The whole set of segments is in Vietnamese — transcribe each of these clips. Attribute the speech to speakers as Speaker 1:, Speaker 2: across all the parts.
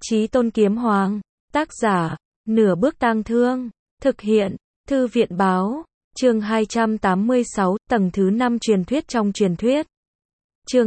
Speaker 1: Chí Tôn Kiếm Hoàng. Tác giả, Nửa Bước Tang Thương. Thực hiện, Thư viện Báo. Chương 286, tầng thứ 5 truyền thuyết trong truyền thuyết. Chương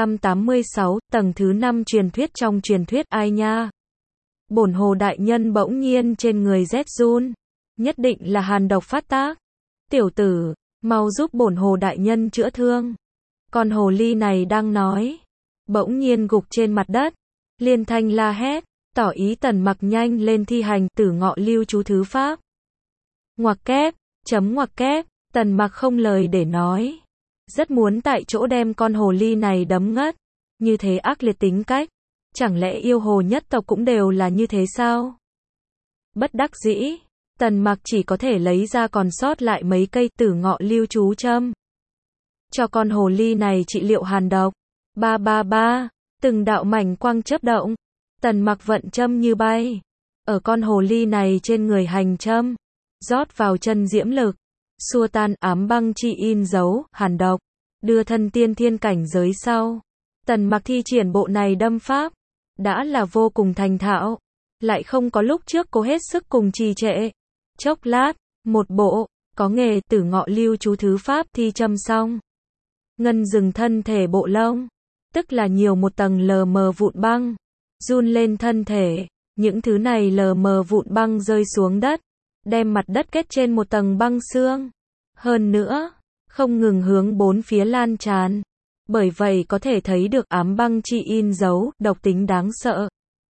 Speaker 1: 286, tầng thứ 5 truyền thuyết trong truyền thuyết. Ai nha? Bổn Hồ đại nhân bỗng nhiên trên người rét run. Nhất định là hàn độc phát tác. Tiểu tử, mau giúp bổn Hồ đại nhân chữa thương. Con hồ ly này đang nói. Bỗng nhiên gục trên mặt đất. Liên thanh la hét, tỏ ý Tần Mặc nhanh lên thi hành Tử Ngọ Lưu chú thứ pháp. Ngoặc kép, ngoặc kép, Tần Mặc không lời để nói. Rất muốn tại chỗ đem con hồ ly này đấm ngất. Như thế ác liệt tính cách. Chẳng lẽ yêu hồ nhất tộc cũng đều là như thế sao? Bất đắc dĩ, Tần Mặc chỉ có thể lấy ra còn sót lại mấy cây Tử Ngọ Lưu chú châm. Cho con hồ ly này trị liệu hàn độc. Ba ba ba, từng đạo mảnh quang chớp động. Tần Mặc vận châm như bay. Ở con hồ ly này trên người hành châm. Rót vào chân diễm lực. Xua tan ám băng chi in dấu, hàn độc. Đưa thân tiên thiên cảnh giới sau. Tần Mặc thi triển bộ này đâm pháp. Đã là vô cùng thành thạo. Lại không có lúc trước cố hết sức cùng trì trệ. Chốc lát, một bộ, có nghề Tử Ngọ Lưu chú thứ pháp thi châm xong. Ngân dừng thân thể bộ lông. Tức là nhiều một tầng lờ mờ vụn băng. Run lên thân thể. Những thứ này lờ mờ vụn băng rơi xuống đất. Đem mặt đất kết trên một tầng băng xương. Hơn nữa, không ngừng hướng bốn phía lan tràn. Bởi vậy có thể thấy được ám băng chi in dấu, độc tính đáng sợ.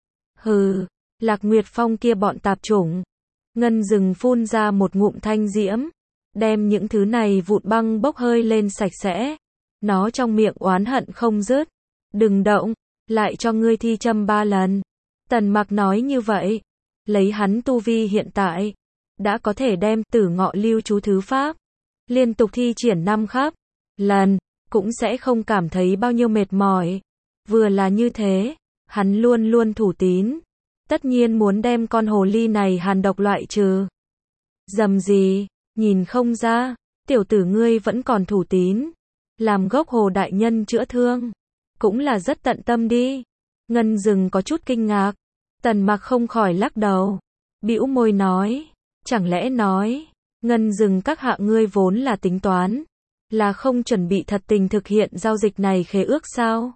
Speaker 1: Hừ, Lạc Nguyệt Phong kia bọn tạp chủng. Ngân dừng phun ra một ngụm thanh diễm. Đem những thứ này vụn băng bốc hơi lên sạch sẽ. Nó trong miệng oán hận không dứt. Đừng động, lại cho ngươi thi châm 3 lần. Tần Mặc nói như vậy. Lấy hắn tu vi hiện tại. Đã có thể đem Tử Ngọ Lưu chú thứ pháp. Liên tục thi triển 5 khắp lần. Cũng sẽ không cảm thấy bao nhiêu mệt mỏi. Vừa là như thế. Hắn luôn luôn thủ tín. Tất nhiên muốn đem con hồ ly này hàn độc loại trừ. Dầm gì, nhìn không ra. Tiểu tử ngươi vẫn còn thủ tín. Làm gốc hồ đại nhân chữa thương. Cũng là rất tận tâm đi. Ngân dừng có chút kinh ngạc. Tần Mặc không khỏi lắc đầu. Bĩu môi nói. Chẳng lẽ nói. Ngân dừng các hạ ngươi vốn là tính toán. Là không chuẩn bị thật tình thực hiện giao dịch này khế ước sao?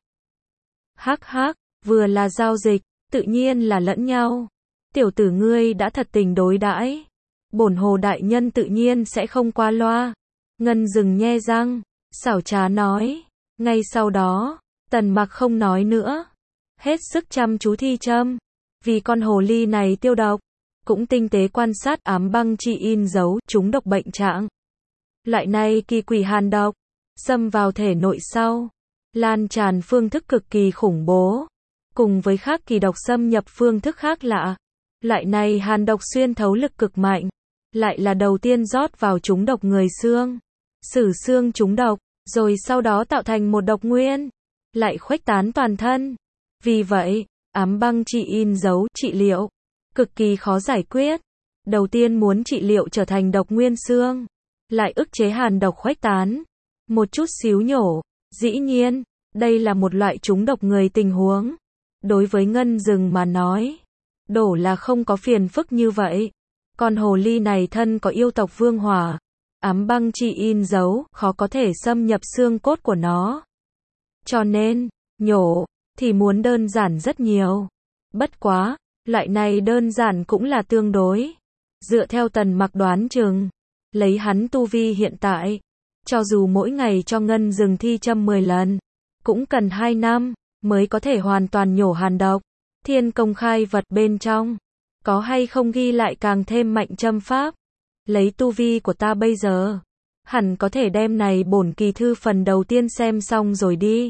Speaker 1: Hắc hắc, vừa là giao dịch, tự nhiên là lẫn nhau. Tiểu tử ngươi đã thật tình đối đãi. Bổn Hồ đại nhân tự nhiên sẽ không qua loa. Ngân dừng nhe răng, xảo trá nói. Ngay sau đó, Tần Mặc không nói nữa. Hết sức chăm chú thi châm. Vì con hồ ly này tiêu độc. Cũng tinh tế quan sát ám băng chi in dấu, chúng độc bệnh trạng. Loại này kỳ quỷ hàn độc. Xâm vào thể nội sau. Lan tràn phương thức cực kỳ khủng bố. Cùng với khác kỳ độc xâm nhập phương thức khác lạ. Loại này hàn độc xuyên thấu lực cực mạnh. Lại là đầu tiên rót vào chúng độc người xương. Sử xương chúng độc. Rồi sau đó tạo thành một độc nguyên. Lại khuếch tán toàn thân. Vì vậy, ám băng chi in dấu trị liệu. Cực kỳ khó giải quyết. Đầu tiên muốn trị liệu trở thành độc nguyên xương. Lại ức chế hàn độc khuếch tán. Một chút xíu nhổ. Dĩ nhiên, đây là một loại trúng độc người tình huống. Đối với Ngân dừng mà nói. Đổ là không có phiền phức như vậy. Con hồ ly này thân có yêu tộc vương hỏa. Ám băng chi in dấu, khó có thể xâm nhập xương cốt của nó. Cho nên, nhổ, thì muốn đơn giản rất nhiều. Bất quá, loại này đơn giản cũng là tương đối. Dựa theo Tần Mặc đoán chừng. Lấy hắn tu vi hiện tại. Cho dù mỗi ngày cho Ngân dừng thi châm 10 lần. Cũng cần 2 năm. Mới có thể hoàn toàn nhổ hàn độc. Thiên công khai vật bên trong. Có hay không ghi lại càng thêm mạnh châm pháp. Lấy tu vi của ta bây giờ. Hẳn có thể đem này bổn kỳ thư phần đầu tiên xem xong rồi đi.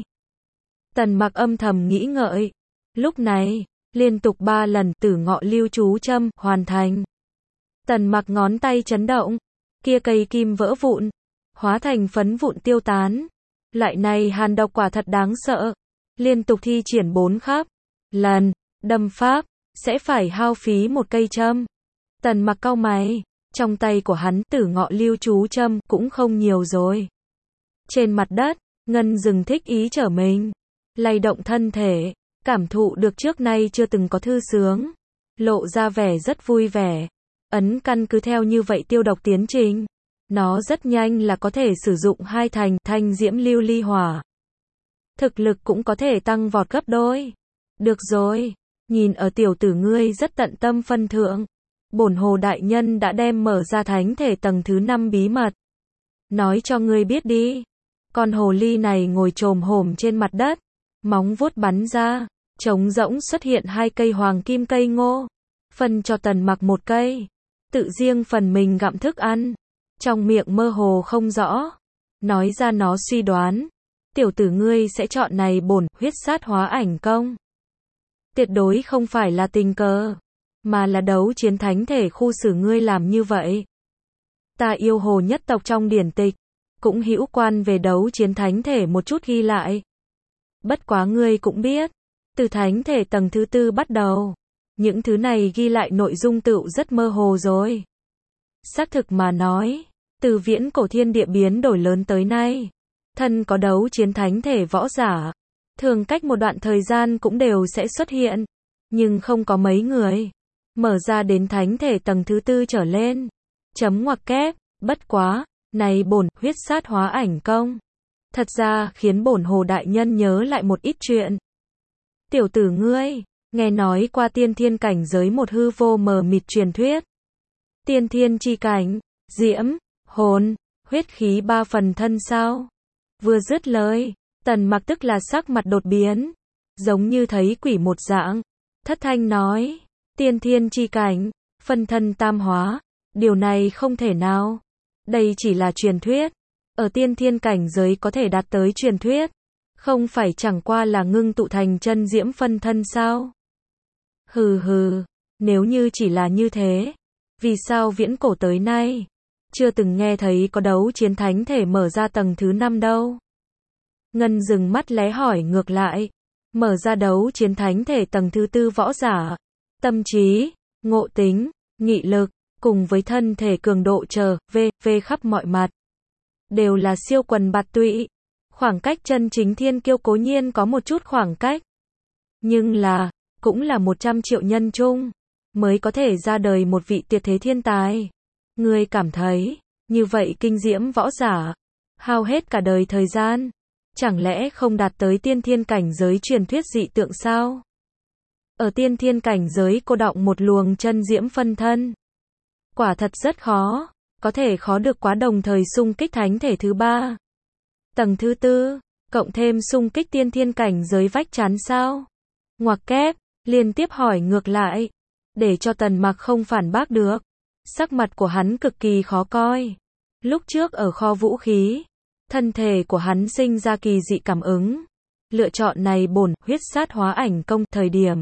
Speaker 1: Tần Mặc âm thầm nghĩ ngợi. Lúc này, liên tục 3 lần Tử Ngọ Lưu chú châm hoàn thành. Tần Mặc ngón tay chấn động. Kia cây kim vỡ vụn. Hóa thành phấn vụn tiêu tán. Loại này hàn độc quả thật đáng sợ. Liên tục thi triển 4 khắp lần đâm pháp. Sẽ phải hao phí một cây châm. Tần Mặc cau mày. Trong tay của hắn Tử Ngọ Lưu chú châm cũng không nhiều rồi. Trên mặt đất, Ngân dừng thích ý trở mình. Lay động thân thể. cảm thụ được trước nay chưa từng có thư sướng, lộ ra vẻ rất vui vẻ. Ấn căn cứ theo như vậy tiêu độc tiến trình, nó rất nhanh là có thể sử dụng hai thành thanh diễm lưu ly hỏa. Thực lực cũng có thể tăng vọt gấp đôi. Được rồi, nhìn ở tiểu tử ngươi rất tận tâm phân thượng, bổn hồ đại nhân đã đem mở ra thánh thể tầng thứ 5 bí mật. Nói cho ngươi biết đi. Con hồ ly này ngồi chồm hổm trên mặt đất, móng vuốt bắn ra, trống rỗng xuất hiện hai cây hoàng kim cây ngô, phân cho Tần Mặc một cây, tự riêng phần mình gặm thức ăn, trong miệng mơ hồ không rõ, nói ra nó suy đoán, tiểu tử ngươi sẽ chọn này bổn huyết sát hóa ảnh công. Tuyệt đối không phải là tình cờ, mà là đấu chiến thánh thể khu xử ngươi làm như vậy. Ta yêu hồ nhất tộc trong điển tịch, cũng hữu quan về đấu chiến thánh thể một chút ghi lại. Bất quá ngươi cũng biết, từ thánh thể tầng thứ 4 bắt đầu, những thứ này ghi lại nội dung tựu rất mơ hồ rồi. Xác thực mà nói, từ viễn cổ thiên địa biến đổi lớn tới nay, thân có đấu chiến thánh thể võ giả, thường cách một đoạn thời gian cũng đều sẽ xuất hiện, nhưng không có mấy người mở ra đến thánh thể tầng thứ 4 trở lên. Chấm ngoặc kép, bất quá, này bổn huyết sát hóa ảnh công, thật ra khiến bổn hồ đại nhân nhớ lại một ít chuyện. Tiểu tử ngươi, nghe nói qua tiên thiên cảnh giới một hư vô mờ mịt truyền thuyết. Tiên thiên chi cảnh, diễm, hồn, huyết khí 3 phần thân sao? Vừa dứt lời, Tần Mặc tức là sắc mặt đột biến, giống như thấy quỷ một dạng, thất thanh nói, tiên thiên chi cảnh, phân thân tam hóa, điều này không thể nào. Đây chỉ là truyền thuyết, ở tiên thiên cảnh giới có thể đạt tới truyền thuyết, không phải chẳng qua là ngưng tụ thành chân diễm phân thân sao? Hừ hừ, nếu như chỉ là như thế, vì sao viễn cổ tới nay chưa từng nghe thấy có đấu chiến thánh thể mở ra tầng thứ 5 đâu? Ngân dừng mắt lé hỏi ngược lại, mở ra đấu chiến thánh thể tầng thứ 4 võ giả, tâm trí, ngộ tính, nghị lực, cùng với thân thể cường độ chờ, khắp mọi mặt, đều là siêu quần bạt tụy. Khoảng cách chân chính thiên kiêu cố nhiên có một chút khoảng cách, nhưng là, cũng là 100 triệu nhân chung, mới có thể ra đời một vị tuyệt thế thiên tài. Ngươi cảm thấy, như vậy kinh diễm võ giả, hao hết cả đời thời gian, chẳng lẽ không đạt tới tiên thiên cảnh giới truyền thuyết dị tượng sao? Ở tiên thiên cảnh giới cô đọng một luồng chân diễm phân thân, quả thật rất khó, có thể khó được quá đồng thời xung kích thánh thể thứ 3. Tầng thứ 4, cộng thêm xung kích tiên thiên cảnh giới vách chắn sao? Ngoặc kép, liên tiếp hỏi ngược lại, để cho Tần Mặc không phản bác được. Sắc mặt của hắn cực kỳ khó coi. Lúc trước ở kho vũ khí, thân thể của hắn sinh ra kỳ dị cảm ứng. Lựa chọn này bổn huyết sát hóa ảnh công thời điểm,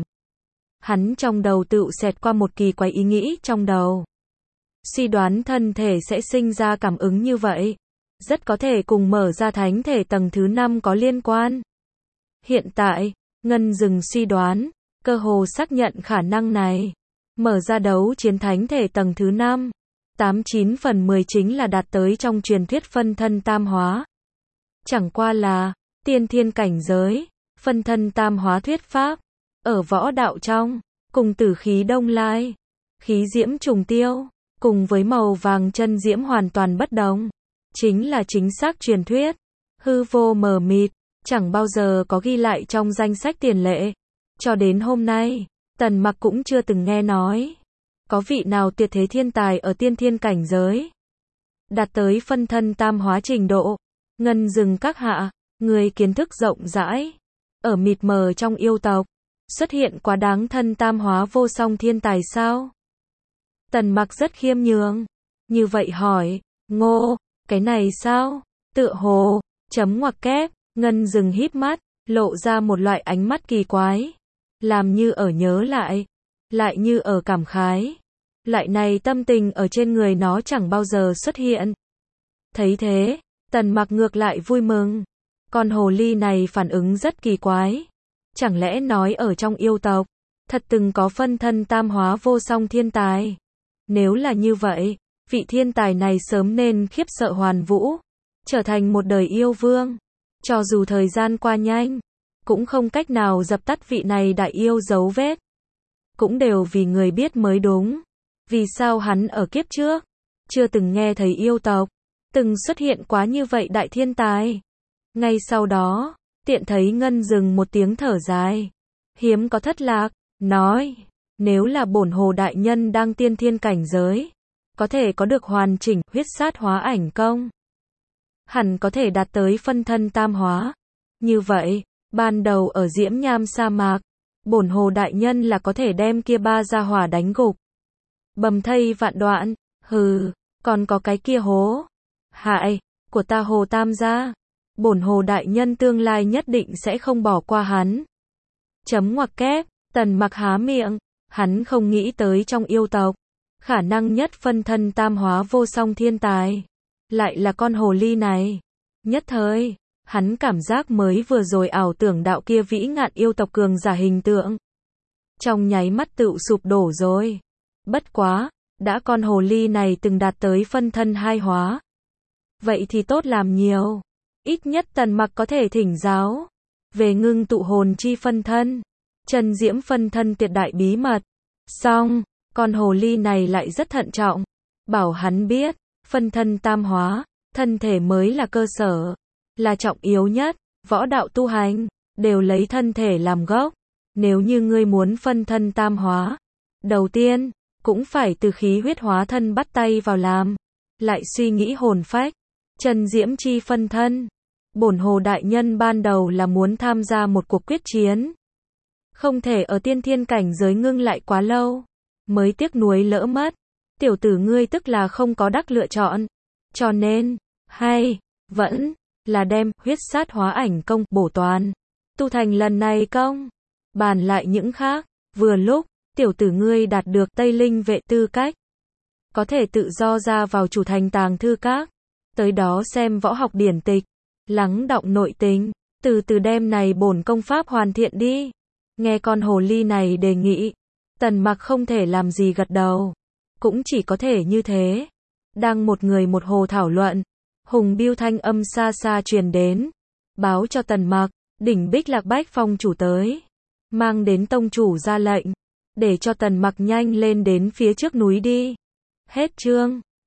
Speaker 1: hắn trong đầu tựu xẹt qua một kỳ quái ý nghĩ trong đầu. Suy đoán thân thể sẽ sinh ra cảm ứng như vậy, rất có thể cùng mở ra thánh thể tầng thứ 5 có liên quan. Hiện tại, Ngân dừng suy đoán, cơ hồ xác nhận khả năng này. Mở ra đấu chiến thánh thể tầng thứ 5, 89 phần 10 chính là đạt tới trong truyền thuyết phân thân tam hóa. Chẳng qua là, tiên thiên cảnh giới, phân thân tam hóa thuyết pháp, ở võ đạo trong, cùng tử khí đông lai, khí diễm trùng tiêu, cùng với màu vàng chân diễm hoàn toàn bất đồng. Chính là chính xác truyền thuyết, hư vô mờ mịt, chẳng bao giờ có ghi lại trong danh sách tiền lệ. Cho đến hôm nay, Tần Mặc cũng chưa từng nghe nói có vị nào tuyệt thế thiên tài ở tiên thiên cảnh giới đạt tới phân thân tam hóa trình độ. Ngân dừng các hạ, người kiến thức rộng rãi, ở mịt mờ trong yêu tộc, xuất hiện quá đáng thân tam hóa vô song thiên tài sao? Tần Mặc rất khiêm nhường, như vậy hỏi, ngô, cái này sao? Tựa hồ, chấm ngoặc kép, Ngân dừng híp mắt, lộ ra một loại ánh mắt kỳ quái, làm như ở nhớ lại như ở cảm khái. Loại này tâm tình ở trên người nó chẳng bao giờ xuất hiện. Thấy thế, Tần Mặc ngược lại vui mừng. Con hồ ly này phản ứng rất kỳ quái. Chẳng lẽ nói ở trong yêu tộc, thật từng có phân thân tam hóa vô song thiên tài? Nếu là như vậy, vị thiên tài này sớm nên khiếp sợ hoàn vũ, trở thành một đời yêu vương. Cho dù thời gian qua nhanh, cũng không cách nào dập tắt vị này đại yêu dấu vết. Cũng đều vì người biết mới đúng. Vì sao hắn ở kiếp trước chưa từng nghe thấy yêu tộc từng xuất hiện quá như vậy đại thiên tài. Ngay sau đó, tiện thấy Ngân dừng một tiếng thở dài, hiếm có thất lạc, nói, nếu là bổn hồ đại nhân đang tiên thiên cảnh giới, có thể có được hoàn chỉnh huyết sát hóa ảnh công, hẳn có thể đạt tới phân thân tam hóa. Như vậy, ban đầu ở Diễm Nham sa mạc, bổn hồ đại nhân là có thể đem kia ba gia hỏa đánh gục, bầm thây vạn đoạn. Hừ, còn có cái kia hố hại của ta Hồ Tam gia, bổn hồ đại nhân tương lai nhất định sẽ không bỏ qua hắn. Chấm ngoặc kép, Tần Mặc há miệng, hắn không nghĩ tới trong yêu tộc, khả năng nhất phân thân tam hóa vô song thiên tài, lại là con hồ ly này. Nhất thời, hắn cảm giác mới vừa rồi ảo tưởng đạo kia vĩ ngạn yêu tộc cường giả hình tượng, trong nháy mắt tự sụp đổ rồi. Bất quá, đã con hồ ly này từng đạt tới phân thân hai hóa, vậy thì tốt làm nhiều. Ít nhất Tần Mặc có thể thỉnh giáo về ngưng tụ hồn chi phân thân, chân diễm phân thân tuyệt đại bí mật. Song, con hồ ly này lại rất thận trọng, bảo hắn biết, phân thân tam hóa, thân thể mới là cơ sở, là trọng yếu nhất, võ đạo tu hành, đều lấy thân thể làm gốc. Nếu như ngươi muốn phân thân tam hóa, đầu tiên, cũng phải từ khí huyết hóa thân bắt tay vào làm, lại suy nghĩ hồn phách, chân diễm chi phân thân. Bổn hồ đại nhân ban đầu là muốn tham gia một cuộc quyết chiến, không thể ở tiên thiên cảnh giới ngưng lại quá lâu, mới tiếc nuối lỡ mất. Tiểu tử ngươi tức là không có đắc lựa chọn, cho nên, hay, vẫn, là đem huyết sát hóa ảnh công bổ toàn, tu thành lần này công. Bàn lại những khác, vừa lúc, tiểu tử ngươi đạt được Tây Linh vệ tư cách, có thể tự do ra vào chủ thành tàng thư các, tới đó xem võ học điển tịch, lắng đọng nội tình, từ từ đem này bổn công pháp hoàn thiện đi. Nghe con hồ ly này đề nghị, Tần Mặc không thể làm gì gật đầu, cũng chỉ có thể như thế. Đang một người một hồ thảo luận, Hùng Biêu thanh âm xa xa truyền đến, báo cho Tần Mặc, đỉnh Bích Lạc Bách Phong chủ tới, mang đến tông chủ ra lệnh, để cho Tần Mặc nhanh lên đến phía trước núi đi. Hết chương.